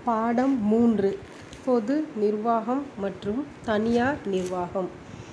பாடம் 3 பொது நிர்வாகம் மற்றும் தனியார் நிர்வாகம்.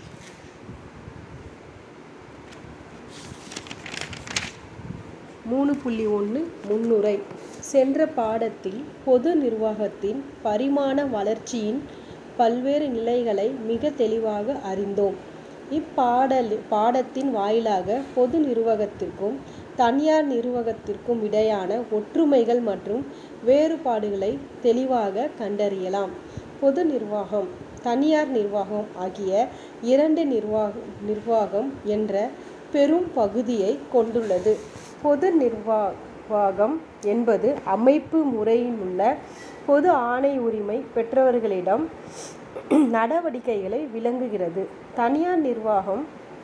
3.1 முன்னுரை. சென்ற பாடத்தில் பொது நிர்வாகத்தின் பரிமாண வளர்ச்சியின் பல்வேறு நிலைகளை மிக தெளிவாக அறிந்தோம். பாடத்தின் வாயிலாக பொது நிர்வாகத்திற்கும் தனியார் நிர்வாகத்திற்கும் இடையான ஒற்றுமைகள் மற்றும் வேறுபாடுகளை தெளிவாக கண்டறியலாம். பொது நிர்வாகம், தனியார் நிர்வாகம் ஆகிய இரண்டு நிர்வாகம் என்ற பெரும் பகுதியை கொண்டுள்ளது. பொது நிர்வாகம் என்பது அமைப்பு முறையிலுள்ள பொது ஆணை உரிமை பெற்றவர்களிடம் நடவடிக்கைகளை விளக்குகிறது. தனியார் நிர்வாகம்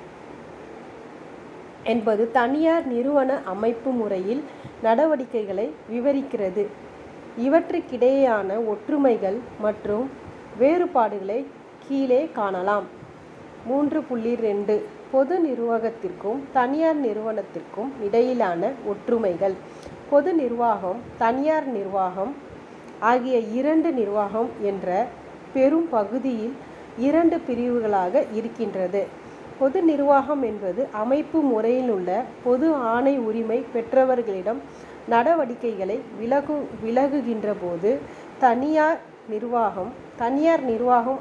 என்பது தனியார் நிறுவன அமைப்பு முறையில் நடவடிக்கைகளை விவரிக்கிறது. இவற்றுக்கிடையேயான ஒற்றுமைகள் மற்றும் வேறுபாடுகளை கீழே காணலாம். 3.2 பொது நிர்வாகத்திற்கும் தனியார் நிறுவனத்திற்கும் இடையிலான ஒற்றுமைகள். பொது நிர்வாகம், தனியார் நிர்வாகம் ஆகிய இரண்டு நிர்வாகம் என்ற பெரும் பகுதியில் இரண்டு பிரிவுகளாக இருக்கின்றது. பொது நிர்வாகம் என்பது அமைப்பு முறையிலுள்ள பொது ஆணை உரிமை பெற்றவர்களிடம் நடவடிக்கைகளை விலகுகின்ற போது, தனியார் நிர்வாகம்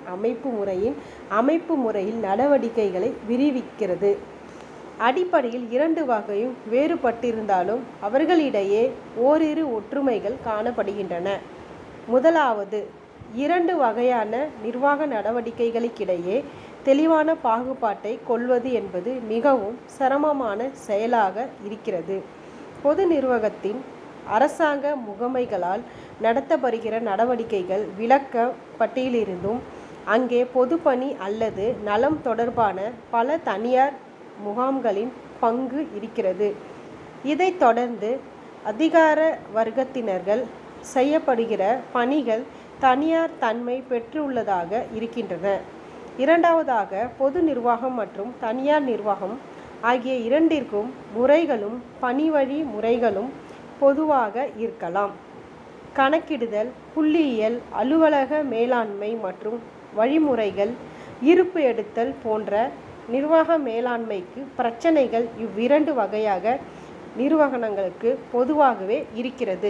அமைப்பு முறையில் நடவடிக்கைகளை விரிவிக்கிறது. அடிப்படையில் இரண்டு வகையும் வேறுபட்டிருந்தாலும் அவர்களிடையே ஓரிரு ஒற்றுமைகள் காணப்படுகின்றன. முதலாவது, இரண்டு வகையான நிர்வாக நடவடிக்கைகளுக்கிடையே தெளிவான பாகுபாட்டை கொள்வது என்பது மிகவும் சிரமமான செயலாக இருக்கிறது. பொது நிர்வாகத்தின் அரசாங்க முகமைகளால் நடத்தப்படுகிற நடவடிக்கைகள் விளக்க பட்டியலிருந்தும் அங்கே பொதுப்பணி அல்லது நலம் தொடர்பான பல தனியார் முகாம்களின் பங்கு இருக்கிறது. இதைத் தொடர்ந்து அதிகார வர்க்கத்தினர்கள் செய்யப்படுகிற பணிகள் தனியார் தன்மை பெற்றுள்ளதாக இருக்கின்றன. இரண்டாவதாக, பொது நிர்வாகம் மற்றும் தனியார் நிர்வாகம் ஆகிய இரண்டிற்கும் முறைகளும் பணிவழி முறைகளும் பொதுவாக இருக்கலாம். கணக்கிடுதல், புள்ளியியல், அலுவலக மேலாண்மை மற்றும் வழிமுறைகள், இருப்பு எடுத்தல் போன்ற நிர்வாக மேலாண்மைக்கு பிரச்சனைகள் இவ்விரண்டு வகையாக நிறுவனங்களுக்கு பொதுவாகவே இருக்கிறது.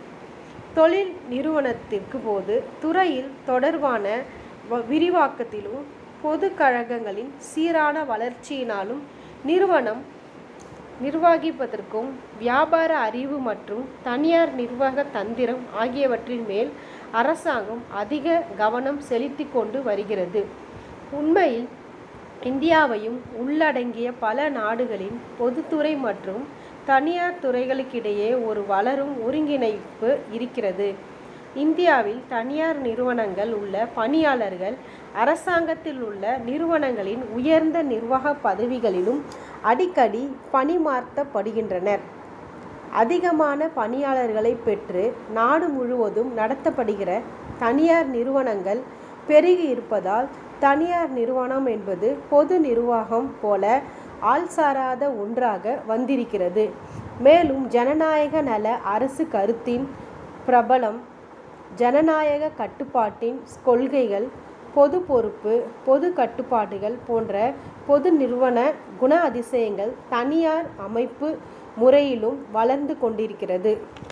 தொழில் நிறுவனத்திற்கு போது துறையில் தொடர்பான விரிவாக்கத்திலும் பொது கழகங்களின் சீரான வளர்ச்சியினாலும் நிறுவனம் நிர்வகிப்பதற்கும் வியாபார அறிவு மற்றும் தனியார் நிர்வாக தந்திரம் ஆகியவற்றின் மேல் அரசாங்கம் அதிக கவனம் செலுத்தி கொண்டு வருகிறது. உண்மையில் இந்தியாவையும் உள்ளடங்கிய பல நாடுகளின் பொதுத்துறை மற்றும் தனியார் துறைகளுக்கிடையே ஒரு வளரும் ஒருங்கிணைப்பு இருக்கிறது. இந்தியாவில் தனியார் நிறுவனங்கள் உள்ள பணியாளர்கள் அரசாங்கத்தில் உள்ள நிறுவனங்களின் உயர்ந்த நிர்வாக பதவிகளிலும் அடிக்கடி பணிமாற்றப்படுகின்றனர். அதிகமான பணியாளர்களை பெற்று நாடு முழுவதும் நடத்தப்படுகிற தனியார் நிறுவனங்கள் பெருகி இருப்பதால் தனியார் நிறுவனம் என்பது பொது நிர்வாகம் போல ஆள்சாராத ஒன்றாக வந்திருக்கிறது. மேலும் ஜனநாயக நல அரசு கருத்தின் பிரபலம், ஜனநாயக கட்டுப்பாட்டின் கொள்கைகள், பொது பொறுப்பு, பொது கட்டுப்பாடுகள் போன்ற பொது நிறுவன குண அதிசயங்கள் தனியார் அமைப்பு முறையிலும் வளர்ந்து கொண்டிருக்கிறது.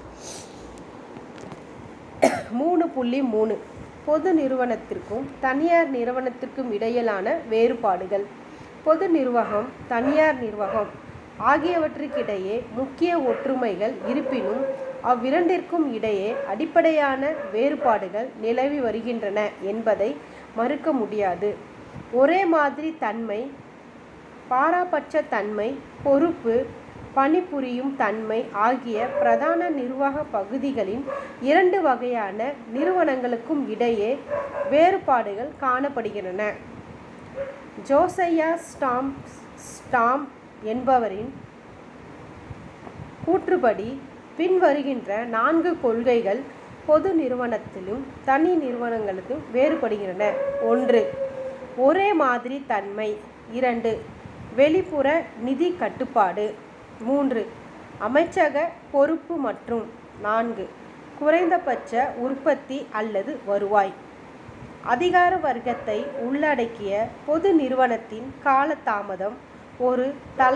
3.3 பொது நிறுவனத்திற்கும் தனியார் நிறுவனத்திற்கும் இடையிலான வேறுபாடுகள். பொது நிர்வாகம், தனியார் நிர்வாகம் ஆகியவற்றுக்கிடையே முக்கிய ஒற்றுமைகள் இருப்பினும் அவ்விரண்டிற்கும் இடையே அடிப்படையான வேறுபாடுகள் நிலவி வருகின்றன என்பதை மறுக்க முடியாது. ஒரே மாதிரி தன்மை, பாரபட்ச தன்மை, பொறுப்பு, பணிபுரியும் தன்மை ஆகிய பிரதான நிர்வாக பகுதிகளின் இரண்டு வகையான நிறுவனங்களுக்கும் இடையே வேறுபாடுகள் காணப்படுகின்றன. ஜோசையா ஸ்டாம் என்பவரின் கூற்றுப்படி பின்வருகின்ற 4 கொள்கைகள் பொது நிறுவனத்திலும் தனி நிறுவனங்களிலும் வேறுபடுகின்றன. 1. ஒரே மாதிரி தன்மை. 2. வெளிப்புற நிதி கட்டுப்பாடு. 3. அமைச்சக பொறுப்பு மற்றும் 4. குறைந்தபட்ச உற்பத்தி அல்லது வருவாய். அதிகார வர்க்கத்தை உள்ளடக்கிய பொது நிறுவனத்தின் காலதாமதம், ஒரு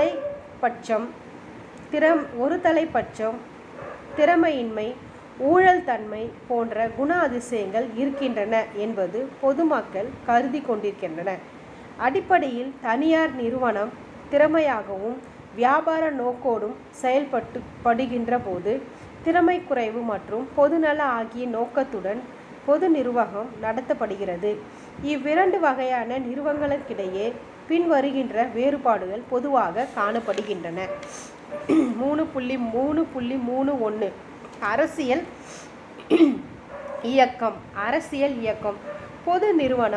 தலைப்பட்சம், திறமையின்மை, ஊழல் தன்மை போன்ற குண அதிசயங்கள் இருக்கின்றன என்பது பொதுமக்கள் கருதி கொண்டிருக்கின்றனர். அடிப்படையில் தனியார் நிறுவனம் திறமையாகவும் வியாபார நோக்கோடும் செயல்படுகின்ற போது திறமை குறைவு மற்றும் பொதுநல ஆகிய நோக்கத்துடன் பொது நிர்வாகம் நடத்தப்படுகிறது. இவ்விரண்டு வகையான நிறுவனங்களுக்கிடையே பின்வருகின்ற வேறுபாடுகள் பொதுவாக காணப்படுகின்றன. 3.3.1 அரசியல் இயக்கம். பொது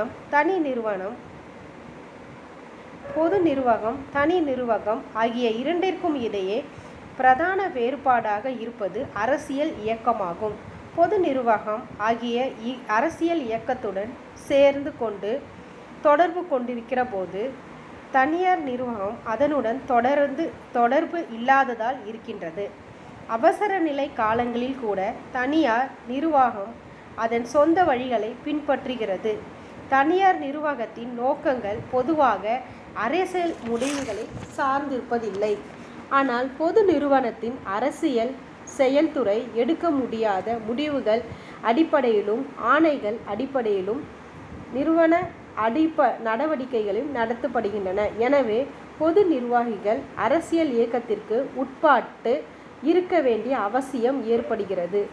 நிர்வாகம், தனி நிர்வாகம் ஆகிய இரண்டிற்கும் இடையே பிரதான வேறுபாடாக இருப்பது அரசியல் இயக்கமாகும். பொது நிர்வாகம் ஆகிய அரசியல் இயக்கத்துடன் சேர்ந்து கொண்டு தொடர்பு கொண்டிருக்கிற போது தனியார் நிர்வாகம் அதனுடன் தொடர்பு இல்லாததால் இருக்கின்றது. அவசர நிலை காலங்களில் கூட தனியார் நிர்வாகம் அதன் சொந்த வழிகளை பின்பற்றுகிறது. தனியார் நிர்வாகத்தின் நோக்கங்கள் பொதுவாக அரசியல் முடிவுகளை சார்ந்திருப்பதில்லை. ஆனால் பொது நிறுவனத்தின் அரசியல் செயல்துறை எடுக்க முடியாத முடிவுகள் அடிப்படையிலும் ஆணைகள் அடிப்படையிலும் நிறுவன நடவடிக்கைகளும் நடத்தப்படுகின்றன. எனவே பொது நிர்வாகிகள் அரசியல் இயக்கத்திற்கு உட்பட்டு இருக்க வேண்டிய அவசியம் ஏற்படுகிறது.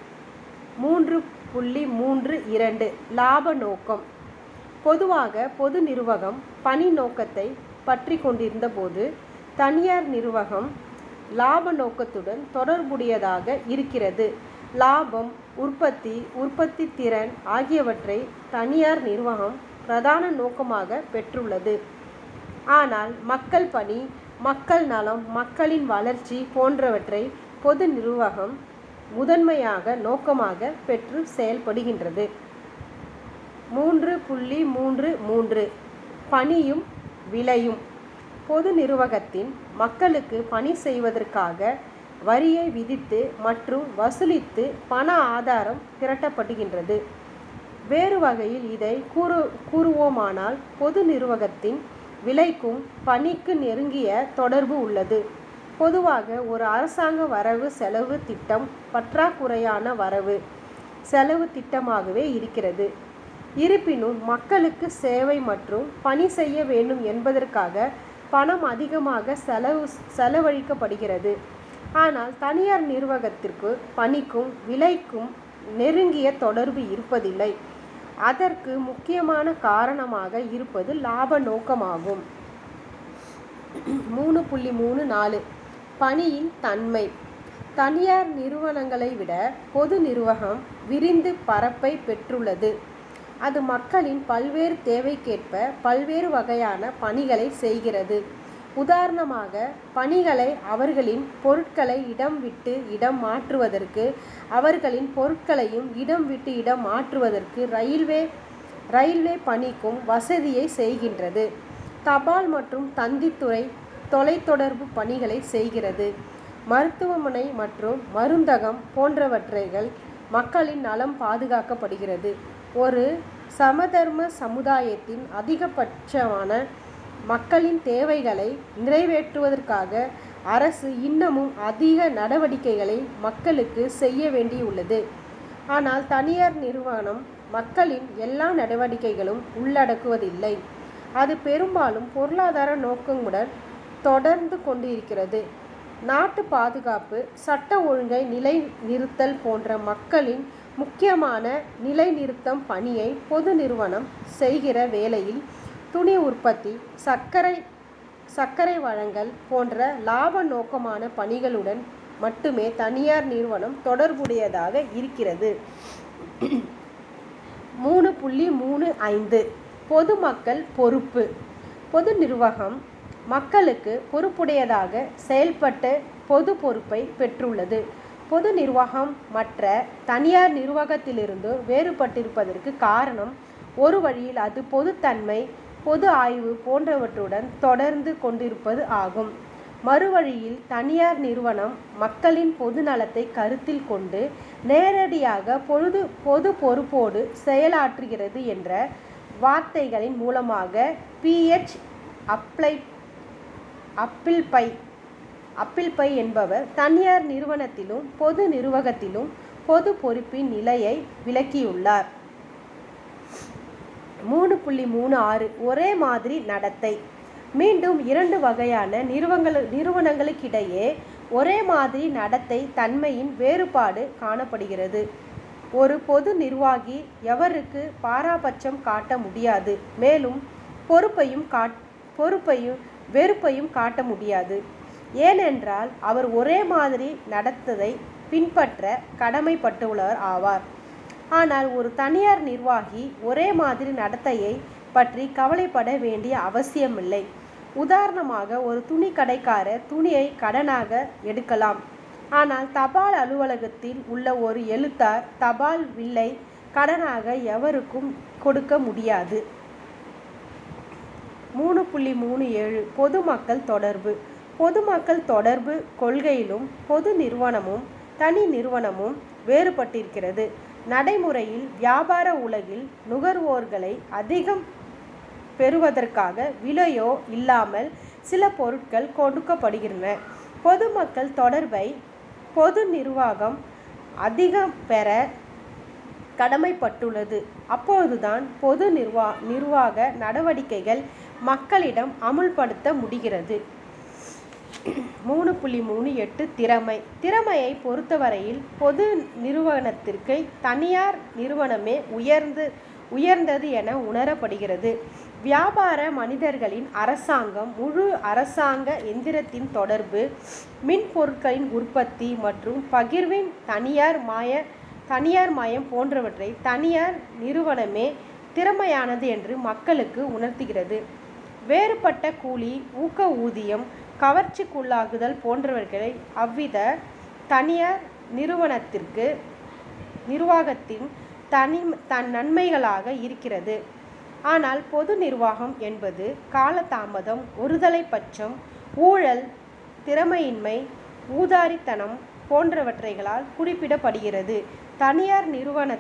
3.3.2 லாப நோக்கம். பொதுவாக பொது நிர்வாகம் பணி நோக்கத்தை பற்றி கொண்டிருந்த போது தனியார் நிர்வாகம் லாப நோக்கத்துடன் தொடர்புடையதாக இருக்கிறது. லாபம், உற்பத்தி திறன் ஆகியவற்றை தனியார் நிர்வாகம் பிரதான நோக்கமாக பெற்றுள்ளது. ஆனால் மக்கள் பணி, மக்கள் நலம், மக்களின் வளர்ச்சி போன்றவற்றை பொது நிர்வாகம் முதன்மையாக நோக்கமாக பெற்று செயல்படுகின்றது. 3.3.3 பணியும் விலையும். பொது நிர்வாகத்தின் மக்களுக்கு பணி செய்வதற்காக வரியை விதித்து மற்றும் வசூலித்து பண ஆதாரம் திரட்டப்படுகின்றது. வேறு வகையில் இதை கூறுவோமானால் பொது நிர்வாகத்தின் விலைக்கும் பணிக்கு நெருங்கிய தொடர்பு உள்ளது. பொதுவாக ஒரு அரசாங்க வரவு செலவு திட்டம் பற்றாக்குறையான வரவு செலவு திட்டமாகவே இருக்கிறது. இருப்பினும் மக்களுக்கு சேவை மற்றும் பணி செய்ய வேண்டும் என்பதற்காக பணம் அதிகமாக செலவழிக்கப்படுகிறது. ஆனால் தனியார் நிர்வாகத்திற்கு பணிக்கும் விலைக்கும் நெருங்கிய தொடர்பு இருப்பதில்லை. அதற்கு முக்கியமான காரணமாக இருப்பது லாப நோக்கமாகும். 3.3.4 பணியின் தன்மை. தனியார் நிறுவனங்களை விட பொது நிர்வாகம் விரிந்து பரப்பை பெற்றுள்ளது. அது மக்களின் பல்வேறு தேவைக்கேற்ப பல்வேறு வகையான பணிகளை செய்கிறது. உதாரணமாக, பணிகளை அவர்களின் பொருட்களை இடம் விட்டு இடம் மாற்றுவதற்கு, அவர்களின் பொருட்களையும் இடம் விட்டு இடம் மாற்றுவதற்கு ரயில்வே பணிக்கும் வசதியை செய்கின்றது. தபால் மற்றும் தந்தித்துறை தொலைத்தொடர்பு பணிகளை செய்கிறது. மருத்துவமனை மற்றும் மருந்தகம் போன்றவற்றைகள் மக்களின் நலம் பாதுகாக்கப்படுகிறது. ஒரு சமதர்ம சமுதாயத்தின் அதிகபட்சமான மக்களின் தேவைகளை நிறைவேற்றுவதற்காக அரசு இன்னமும் அதிக நடவடிக்கைகளை மக்களுக்கு செய்ய வேண்டியுள்ளது. ஆனால் தனியார் நிறுவனம் மக்களின் எல்லா நடவடிக்கைகளும் உள்ளடக்குவதில்லை. அது பெரும்பாலும் பொருளாதார நோக்கங்களுடன் தொடர்ந்து கொண்டிருக்கிறது. நாட்டு பாதுகாப்பு, சட்ட ஒழுங்கை நிலைநிறுத்தல் போன்ற மக்களின் முக்கியமான நிலைநிறுத்தம் பணியை பொது நிறுவனம் செய்கிற வேளையில் துணி உற்பத்தி, சர்க்கரை வழங்கல் போன்ற லாப நோக்கமான பணிகளுடன் மட்டுமே தனியார் நிறுவனம் தொடர்புடையதாக இருக்கிறது. 3.3.5 பொதுமக்கள் பொறுப்பு. பொது நிர்வாகம் மக்களுக்கு பொறுப்புடையதாக செயல்பட்டு பொது பொறுப்பை பெற்றுள்ளது. பொது நிர்வாகம் மற்ற தனியார் நிர்வாகத்திலிருந்து வேறுபட்டிருப்பதற்கு காரணம் ஒரு வழியில் அது பொதுத்தன்மை, பொது ஆய்வு போன்றவற்றுடன் தொடர்ந்து கொண்டிருப்பது ஆகும். மறுவழியில் தனியார் நிறுவனம் மக்களின் பொது நலத்தை கருத்தில் கொண்டு நேரடியாக பொது பொறுப்போடு செயலாற்றுகிறது என்ற வார்த்தைகளின் மூலமாக PH அப்பிள்பை என்பவர் தனியார் நிறுவனத்திலும் பொது நிர்வாகத்திலும் பொது பொறுப்பின் நிலையை விளக்கியுள்ளார். 3.36 ஒரே மாதிரி நடத்தை. மீண்டும் இரண்டு வகையான நிறுவனங்களுக்கிடையே ஒரே மாதிரி நடத்தை தன்மையின் வேறுபாடு காணப்படுகிறது. ஒரு பொது நிர்வாகி எவருக்கு பாராபட்சம் காட்ட முடியாது, மேலும் வெறுப்பையும் காட்ட முடியாது. ஏனென்றால் அவர் ஒரே மாதிரி நடத்ததை பின்பற்ற கடமைப்பட்டுள்ளவர் ஆவார். ஆனால் ஒரு தனியார் நிர்வாகி ஒரே மாதிரி நடத்தையை பற்றி கவலைப்பட வேண்டிய அவசியமில்லை. உதாரணமாக, ஒரு துணி கடைக்காரர் துணியை கடனாக எடுக்கலாம். ஆனால் தபால் அலுவலகத்தில் உள்ள ஒரு எழுத்தார் தபால் வில்லை கடனாக எவருக்கும் கொடுக்க முடியாது. 3.37 பொதுமக்கள் தொடர்பு. பொதுமக்கள் தொடர்பு கொள்கையிலும் பொது நிறுவனமும் தனி நிறுவனமும் வேறுபட்டிருக்கிறது. நடைமுறையில் வியாபார உலகில் நுகர்வோர்களை அதிகம் பெறுவதற்காக விலையோ இல்லாமல் சில பொருட்கள் கொடுக்கப்படுகின்றன. பொதுமக்கள் தொடர்பை பொது நிர்வாகம் அதிகம் பெற கடமைப்பட்டுள்ளது. அப்போதுதான் பொது நிர்வாக நடவடிக்கைகள் மக்களிடம் அமுல்படுத்த முடிகிறது. 3.38 திறமையை பொறுத்தவரையில் பொது நிறுவனத்திற்கு தனியார் நிறுவனமே உயர்ந்தது என உணரப்படுகிறது. வியாபார மனிதர்களின் அரசாங்கம், முழு அரசாங்க எந்திரத்தின் தொடர்பு, மின்பொருட்களின் உற்பத்தி மற்றும் பகிர்வின் தனியார் மயம் போன்றவற்றை தனியார் நிறுவனமே திறமையானது என்று மக்களுக்கு உணர்த்துகிறது. வேறுபட்ட கூலி, ஊக்க ஊதியம், கவர்ச்சிக்குள்ளாகுதல் போன்றவர்களை அவ்வித தனியார் நிர்வாகத்தின் தன் நன்மைகளாக இருக்கிறது. ஆனால் பொது நிர்வாகம் என்பது காலதாமதம், ஒருதலை பட்சம், ஊழல், திறமையின்மை, ஊதாரித்தனம் போன்றவற்றைகளால் குறிப்பிடப்படுகிறது. தனியார்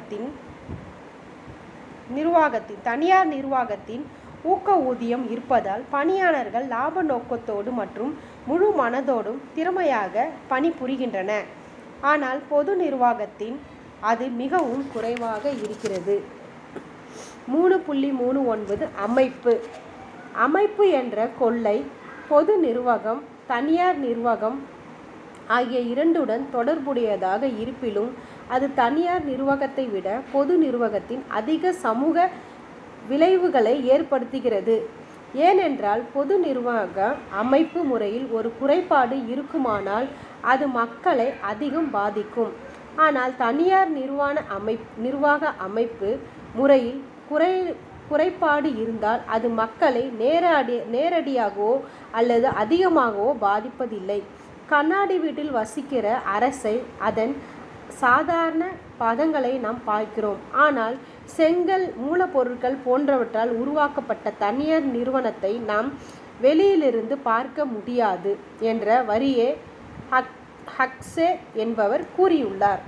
நிர்வாகத்தின் ஊக்க ஊதியம் இருப்பதால் பணியாளர்கள் லாப நோக்கத்தோடு மற்றும் முழு மனதோடும் திறமையாக பணிபுரிகின்றன. ஆனால் பொது நிர்வாகத்தின் அது மிகவும் குறைவாக இருக்கிறது. 3.39 அமைப்பு என்ற கொள்கை பொது நிர்வாகம், தனியார் நிர்வாகம் ஆகிய இரண்டுடன் தொடர்புடையதாக இருப்பினும் அது தனியார் நிர்வாகத்தை விட பொது நிர்வாகத்தின் அதிக சமூக விளைவுகளை ஏற்படுத்துகிறது. ஏனென்றால் பொது நிர்வாக அமைப்பு முறையில் ஒரு குறைபாடு இருக்குமானால் அது மக்களை அதிகம் பாதிக்கும். ஆனால் தனியார் நிர்வாக அமைப்பு முறையில் குறைபாடு இருந்தால் அது மக்களை நேரடியாகவோ அல்லது அதிகமாகவோ பாதிப்பதில்லை. கண்ணாடி வீட்டில் வசிக்கிற அரசை அதன் சாதாரண பதங்களை நாம் பார்க்கிறோம். ஆனால் செங்கல், மூலப்பொருட்கள் போன்றவற்றால் உருவாக்கப்பட்ட தனியார் நிறுவனத்தை நாம் வெளியிலிருந்து பார்க்க முடியாது என்ற வரியே ஹக்ஸே என்பவர் கூறியுள்ளார்.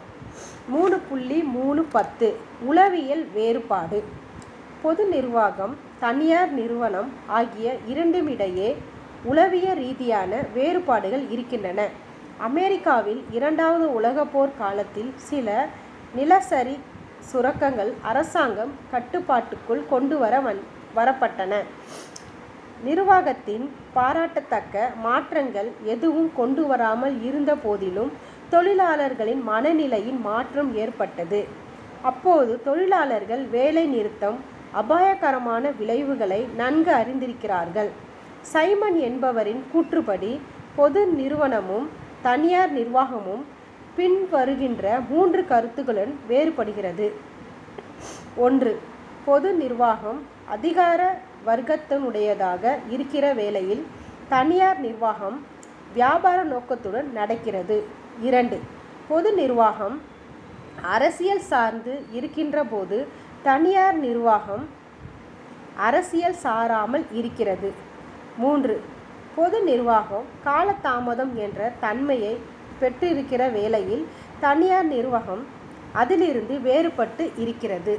3.310 உளவியல் வேறுபாடு. பொது நிர்வாகம், தனியார் நிறுவனம் ஆகிய இரண்டுமிடையே உளவிய ரீதியான வேறுபாடுகள் இருக்கின்றன. அமெரிக்காவில் 2வது உலகப் போர் காலத்தில் சில நிலசரி சுரங்கங்கள் அரசாங்கம் கட்டுப்பாட்டுக்குள் கொண்டு வரப்பட்டன. நிர்வாகத்தின் பாராட்டத்தக்க மாற்றங்கள் எதுவும் கொண்டு வராமல் இருந்த போதிலும் தொழிலாளர்களின் மனநிலையின் மாற்றம் ஏற்பட்டது. அப்போது தொழிலாளர்கள் வேலை நிறுத்தம் அபாயகரமான விளைவுகளை நன்கு அறிந்திருக்கிறார்கள். சைமன் என்பவரின் கூற்றுப்படி பொது நிறுவனமும் தனியார் நிர்வாகமும் பின்வருகின்ற 3 கருத்துக்களுடன் வேறுபடுகிறது. 1. பொது நிர்வாகம் அதிகார வர்க்கத்தினுடையதாக இருக்கிற வேளையில் தனியார் நிர்வாகம் வியாபார நோக்கத்துடன் நடக்கிறது. 2. பொது நிர்வாகம் அரசியல் சார்ந்து இருக்கின்ற போது தனியார் நிர்வாகம் அரசியல் சாராமல் இருக்கிறது. 3. பொது நிர்வாகம் காலதாமதம் என்ற தன்மையை பெற்றிருக்கிற வேளையில் தனியார் நிர்வாகம் அதிலிருந்து வேறுபட்டு இருக்கிறது.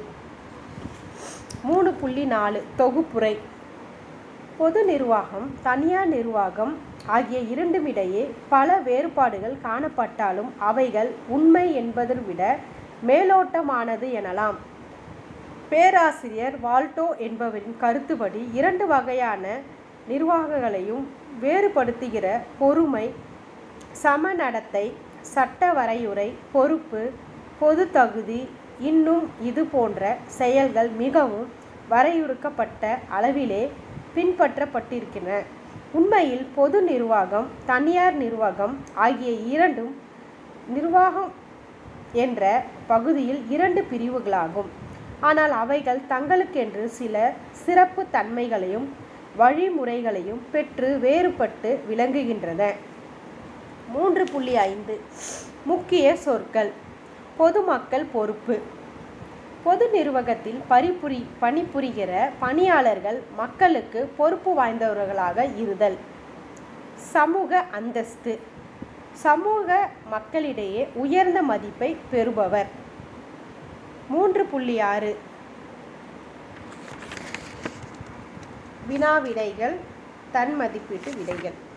3.4 தொகுப்புரை. பொது நிர்வாகம், தனியார் நிர்வாகம் ஆகிய இரண்டுமிடையே பல வேறுபாடுகள் காணப்பட்டாலும் அவைகள் உண்மை என்பதை விட மேலோட்டமானது எனலாம். பேராசிரியர் வால்டோ என்பவரின் கருத்துப்படி 2 வகையான நிர்வாகங்களையும் வேறுபடுத்துகிற பொறுமை, சமநடத்தை, சட்ட வரையுறை, பொறுப்பு, பொது தகுதி, இன்னும் இது போன்ற செயல்கள் மிகவும் வரையறுக்கப்பட்ட அளவிலே பின்பற்றப்பட்டிருக்கின்றன. உண்மையில் பொது நிர்வாகம், தனியார் நிர்வாகம் ஆகிய இரண்டும் நிர்வாகம் என்ற பகுதியில் 2 பிரிவுகளாகும். ஆனால் அவைகள் தங்களுக்கென்று சில சிறப்பு தன்மைகளையும் வழிமுறைகளையும் பெற்று வேறுபட்டு விளங்குகின்றன. 3.5 முக்கிய சொற்கள். பொதுமக்கள் பொறுப்பு. பொது நிர்வாகத்தில் பணிபுரிகிற பணியாளர்கள் மக்களுக்கு பொறுப்பு வாய்ந்தவர்களாக இருத்தல். சமூக அந்தஸ்து. சமூக மக்களிடையே உயர்ந்த மதிப்பை பெறுபவர். 3.6 வினா விடைகள், தன் மதிப்பீட்டு விடைகள்.